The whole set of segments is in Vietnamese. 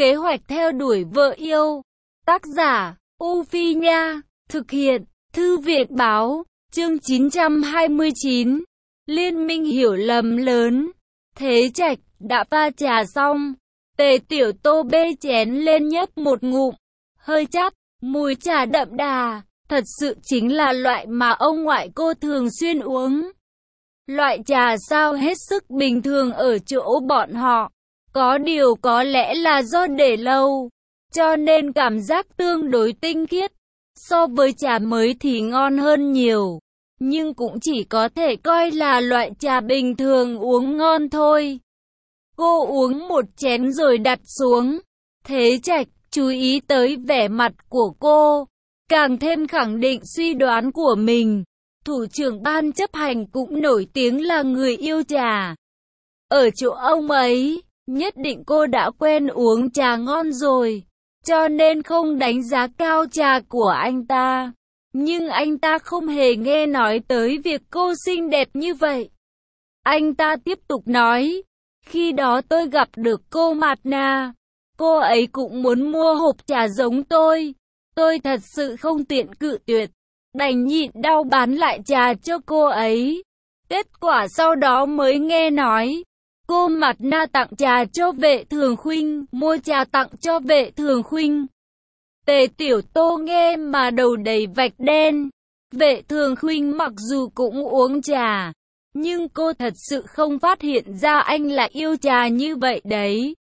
Kế hoạch theo đuổi vợ yêu. Tác giả, U Phi Nha. Thực hiện, Thư viện Báo. Chương 929. Liên minh hiểu lầm lớn. Thế Trạch đã pha trà xong. Tề Tiểu Tô bê chén lên nhấp một ngụm. Hơi chát, mùi trà đậm đà. Thật sự chính là loại mà ông ngoại cô thường xuyên uống. Loại trà sao hết sức bình thường ở chỗ bọn họ. Có điều có lẽ là do để lâu, cho nên cảm giác tương đối tinh khiết. So với trà mới thì ngon hơn nhiều, nhưng cũng chỉ có thể coi là loại trà bình thường uống ngon thôi. Cô uống một chén rồi đặt xuống. Thế Trạch chú ý tới vẻ mặt của cô, càng thêm khẳng định suy đoán của mình. Thủ trưởng ban chấp hành cũng nổi tiếng là người yêu trà. Ở chỗ ông ấy, nhất định cô đã quen uống trà ngon rồi, cho nên không đánh giá cao trà của anh ta. Nhưng anh ta không hề nghe nói tới việc cô xinh đẹp như vậy. Anh ta tiếp tục nói, khi đó tôi gặp được cô Mạt Na. Cô ấy cũng muốn mua hộp trà giống tôi. Tôi thật sự không tiện cự tuyệt, đành nhịn đau bán lại trà cho cô ấy. Kết quả sau đó mới nghe nói, cô Mạt Na tặng trà cho Vệ Thường Khuynh, mua trà tặng cho Vệ Thường Khuynh. Tề Tiểu Tô nghe mà đầu đầy vạch đen. Vệ Thường Khuynh mặc dù cũng uống trà, nhưng cô thật sự không phát hiện ra anh là yêu trà như vậy đấy.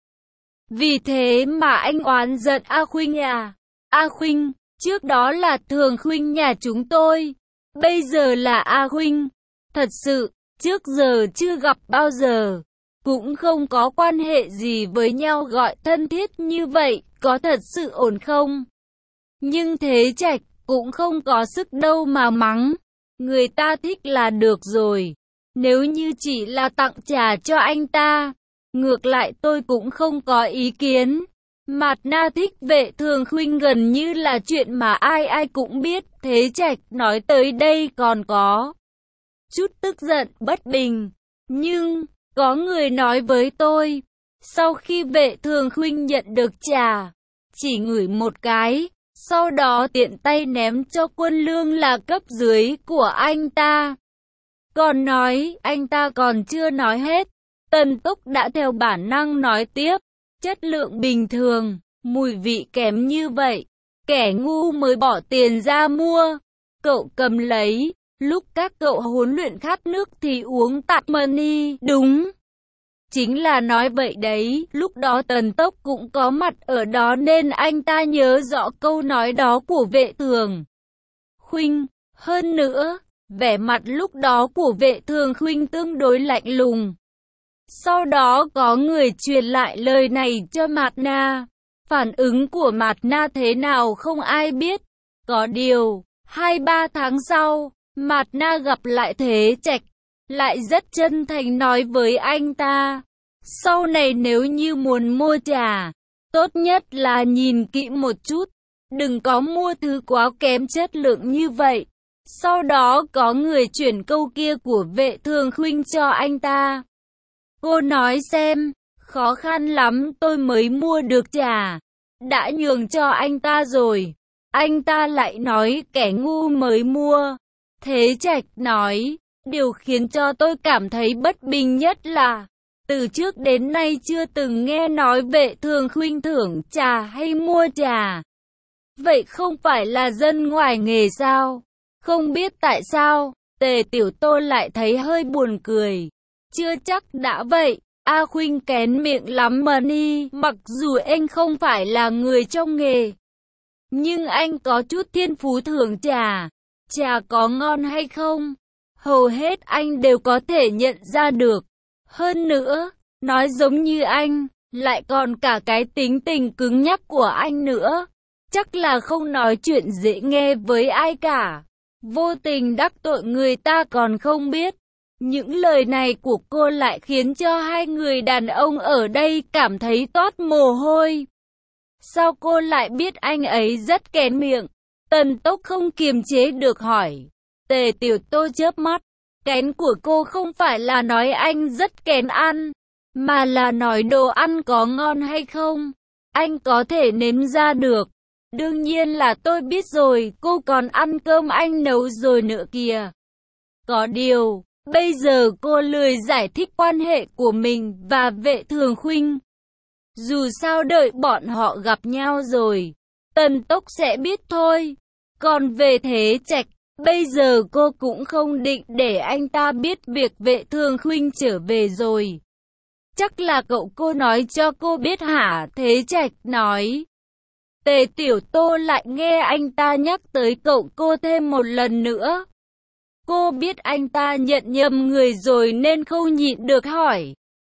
Vì thế mà anh oán giận A Khuynh à. A Khuynh, trước đó là Thường Khuynh nhà chúng tôi, bây giờ là A Khuynh. Thật sự, trước giờ chưa gặp bao giờ, cũng không có quan hệ gì với nhau gọi thân thiết như vậy, có thật sự ổn không? Nhưng Thế Trạch cũng không có sức đâu mà mắng. Người ta thích là được rồi. Nếu như chỉ là tặng trà cho anh ta, ngược lại tôi cũng không có ý kiến. Mạt Na thích Vệ Thường Khuynh gần như là chuyện mà ai ai cũng biết. Thế Trạch nói tới đây còn có chút tức giận bất bình. Nhưng có người nói với tôi, sau khi Vệ Thường Khuynh nhận được trà, chỉ ngửi một cái, sau đó tiện tay ném cho Quân Lương là cấp dưới của anh ta. Còn nói, anh ta còn chưa nói hết. Tần Túc đã theo bản năng nói tiếp, chất lượng bình thường, mùi vị kém như vậy, kẻ ngu mới bỏ tiền ra mua. Cậu cầm lấy, lúc các cậu huấn luyện khát nước thì uống tạt money, đúng. Chính là nói vậy đấy, lúc đó Tần Tốc cũng có mặt ở đó nên anh ta nhớ rõ câu nói đó của Vệ Thường Khuynh. Hơn nữa, vẻ mặt lúc đó của Vệ Thường Khuynh tương đối lạnh lùng. Sau đó có người truyền lại lời này cho Mạt Na. Phản ứng của Mạt Na thế nào không ai biết. Có điều, 2-3 tháng sau, Mạt Na gặp lại Thế Trạch, lại rất chân thành nói với anh ta, sau này nếu như muốn mua trà, tốt nhất là nhìn kỹ một chút, đừng có mua thứ quá kém chất lượng như vậy. Sau đó có người chuyển câu kia của Vệ Thường Khuynh cho anh ta. Cô nói xem, khó khăn lắm tôi mới mua được trà, đã nhường cho anh ta rồi. Anh ta lại nói kẻ ngu mới mua. Thế Trạch nói, điều khiến cho tôi cảm thấy bất bình nhất là, từ trước đến nay chưa từng nghe nói Vệ Thường Khuynh thưởng trà hay mua trà. Vậy không phải là dân ngoài nghề sao? Không biết tại sao, Tề Tiểu Tô lại thấy hơi buồn cười. Chưa chắc đã vậy, A Khuynh kén miệng lắm mà ni, mặc dù anh không phải là người trong nghề, nhưng anh có chút thiên phú thưởng trà. Trà có ngon hay không, hầu hết anh đều có thể nhận ra được. Hơn nữa, nói giống như anh, lại còn cả cái tính tình cứng nhắc của anh nữa. Chắc là không nói chuyện dễ nghe với ai cả. Vô tình đắc tội người ta còn không biết. Những lời này của cô lại khiến cho hai người đàn ông ở đây cảm thấy toát mồ hôi. Sao cô lại biết anh ấy rất kén miệng? Tần Tốc không kiềm chế được hỏi. Tề Tiểu Tô chớp mắt. Kén của cô không phải là nói anh rất kén ăn, mà là nói đồ ăn có ngon hay không. anh có thể nếm ra được. Đương nhiên là tôi biết rồi, cô còn ăn cơm anh nấu rồi nữa kìa. Có điều, bây giờ cô lười giải thích quan hệ của mình và Vệ Thường Khuynh. Dù sao đợi bọn họ gặp nhau rồi, Tần Tốc sẽ biết thôi. Còn về Thế Trạch, bây giờ cô cũng không định để anh ta biết việc Vệ Thường Khuynh trở về rồi. Chắc là cậu cô nói cho cô biết hả? Thế Trạch nói. Tề Tiểu Tô lại nghe anh ta nhắc tới cậu cô thêm một lần nữa. Cô biết anh ta nhận nhầm người rồi nên không nhịn được hỏi.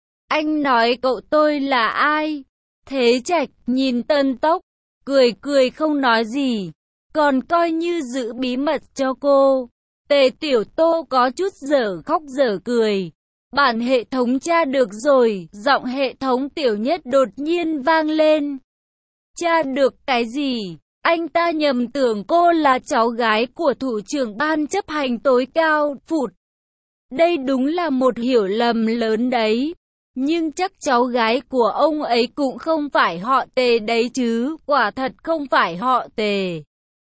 Anh nói cậu tôi là ai? Thế Trạch nhìn Tần Tốc, cười cười không nói gì, còn coi như giữ bí mật cho cô. Tề Tiểu Tô có chút dở khóc dở cười. Bản hệ thống tra được rồi, giọng hệ thống Tiểu Nhất đột nhiên vang lên. Tra được cái gì? Anh ta nhầm tưởng cô là cháu gái của thủ trưởng ban chấp hành tối cao, phụt. Đây đúng là một hiểu lầm lớn đấy. Nhưng chắc cháu gái của ông ấy cũng không phải họ Tề đấy chứ, quả thật không phải họ Tề.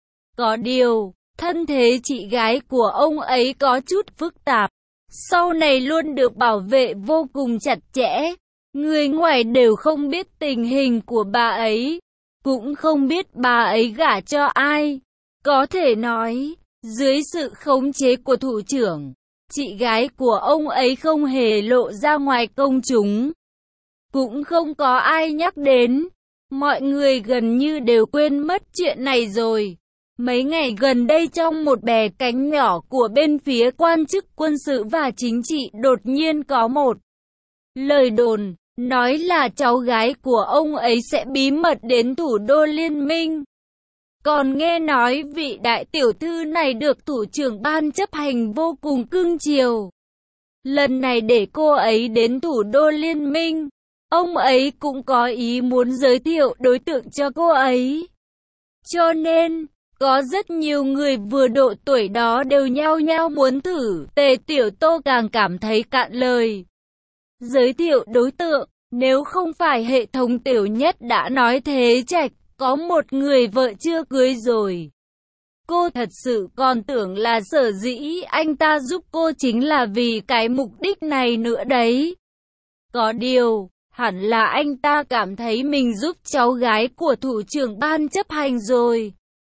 Có điều, thân thế chị gái của ông ấy có chút phức tạp. Sau này luôn được bảo vệ vô cùng chặt chẽ. Người ngoài đều không biết tình hình của bà ấy. Cũng không biết bà ấy gả cho ai. Có thể nói, dưới sự khống chế của thủ trưởng, chị gái của ông ấy không hề lộ ra ngoài công chúng. Cũng không có ai nhắc đến. Mọi người gần như đều quên mất chuyện này rồi. Mấy ngày gần đây trong một bè cánh nhỏ của bên phía quan chức quân sự và chính trị đột nhiên có một lời đồn, nói là cháu gái của ông ấy sẽ bí mật đến thủ đô Liên minh. Còn nghe nói vị đại tiểu thư này được thủ trưởng ban chấp hành vô cùng cưng chiều. Lần này để cô ấy đến thủ đô Liên minh, ông ấy cũng có ý muốn giới thiệu đối tượng cho cô ấy. Cho nên, có rất nhiều người vừa độ tuổi đó đều nhao nhao muốn thử. Tề Tiểu Tô càng cảm thấy cạn lời. Giới thiệu đối tượng, nếu không phải hệ thống Tiểu Nhất đã nói Thế Trạch có một người vợ chưa cưới rồi. Cô thật sự còn tưởng là sở dĩ anh ta giúp cô chính là vì cái mục đích này nữa đấy. Có điều, hẳn là anh ta cảm thấy mình giúp cháu gái của thủ trưởng ban chấp hành rồi.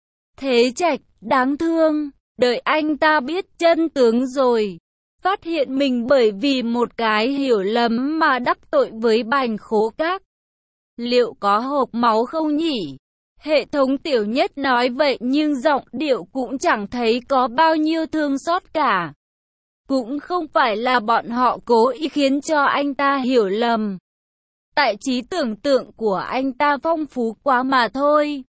Thế Trạch, đáng thương, đợi anh ta biết chân tướng rồi. Phát hiện mình bởi vì một cái hiểu lầm mà đắc tội với Bành Khố Các. Liệu có hộc máu không nhỉ? Hệ thống Tiểu Nhất nói vậy nhưng giọng điệu cũng chẳng thấy có bao nhiêu thương xót cả. Cũng không phải là bọn họ cố ý khiến cho anh ta hiểu lầm. Tại trí tưởng tượng của anh ta phong phú quá mà thôi.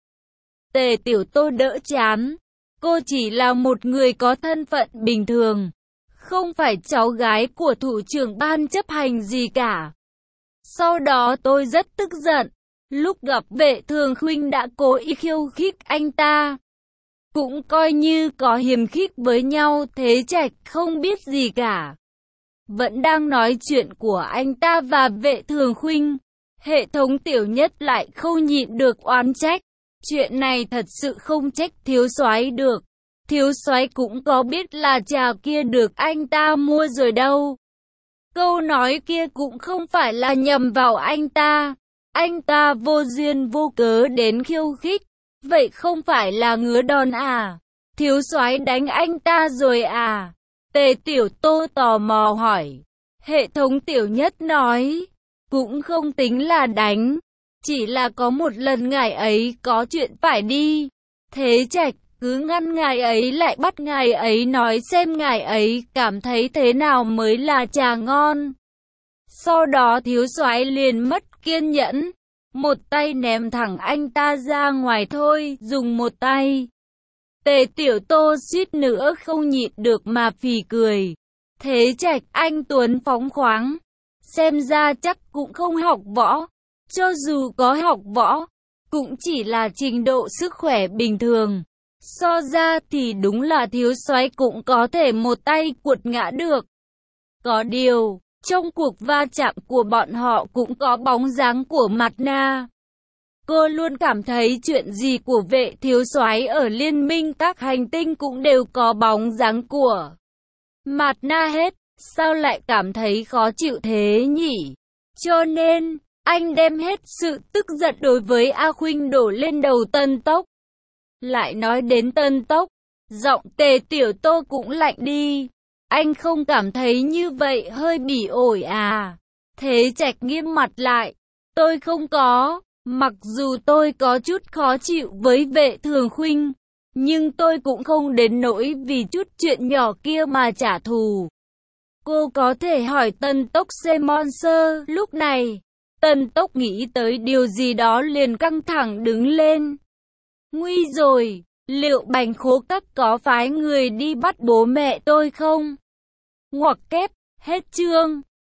Tề Tiểu Tô đỡ chán. Cô chỉ là một người có thân phận bình thường. Không phải cháu gái của thủ trưởng ban chấp hành gì cả. Sau đó tôi rất tức giận. Lúc gặp Vệ Thường Khuynh đã cố ý khiêu khích anh ta. Cũng coi như có hiềm khích với nhau. Thế Trạch không biết gì cả. Vẫn đang nói chuyện của anh ta và Vệ Thường Khuynh. Hệ thống Tiểu Nhất lại không nhịn được oán trách. Chuyện này thật sự không trách thiếu soái được. Thiếu soái cũng có biết là trà kia được anh ta mua rồi đâu. Câu nói kia cũng không phải là nhầm vào anh ta. Anh ta vô duyên vô cớ đến khiêu khích. Vậy không phải là ngứa đòn à? Thiếu soái đánh anh ta rồi à? Tề Tiểu Tô tò mò hỏi. Hệ thống Tiểu Nhất nói. Cũng không tính là đánh. Chỉ là có một lần ngài ấy có chuyện phải đi. Thế Trạch cứ ngăn ngài ấy lại bắt ngài ấy nói xem ngài ấy cảm thấy thế nào mới là trà ngon. Sau đó thiếu soái liền mất kiên nhẫn. Một tay ném thẳng anh ta ra ngoài thôi, dùng một tay. Tề Tiểu Tô suýt nữa không nhịn được mà phì cười. Thế Trạch anh tuấn phóng khoáng. Xem ra chắc cũng không học võ. Cho dù có học võ, cũng chỉ là trình độ sức khỏe bình thường. So ra thì đúng là thiếu soái cũng có thể một tay quật ngã được. Có điều, trong cuộc va chạm của bọn họ cũng có bóng dáng của Mạt Na. Cô luôn cảm thấy chuyện gì của Vệ thiếu soái ở liên minh các hành tinh cũng đều có bóng dáng của Mạt Na hết. Sao lại cảm thấy khó chịu thế nhỉ? Cho nên, anh đem hết sự tức giận đối với A Khuynh đổ lên đầu Tân Tốc. Lại nói đến Tân Tốc, giọng Tề Tiểu Tô cũng lạnh đi. Anh không cảm thấy như vậy hơi bỉ ổi à? Thế Trạch nghiêm mặt lại. Tôi không có, mặc dù tôi có chút khó chịu với Vệ Thường Khuynh, nhưng tôi cũng không đến nỗi vì chút chuyện nhỏ kia mà trả thù. Cô có thể hỏi Tân Tốc Semon Sơ. Lúc này, Tân Tốc nghĩ tới điều gì đó liền căng thẳng đứng lên. Nguy rồi, liệu Bành Khố Các có phái người đi bắt bố mẹ tôi không? Ngoặc kép, hết chương.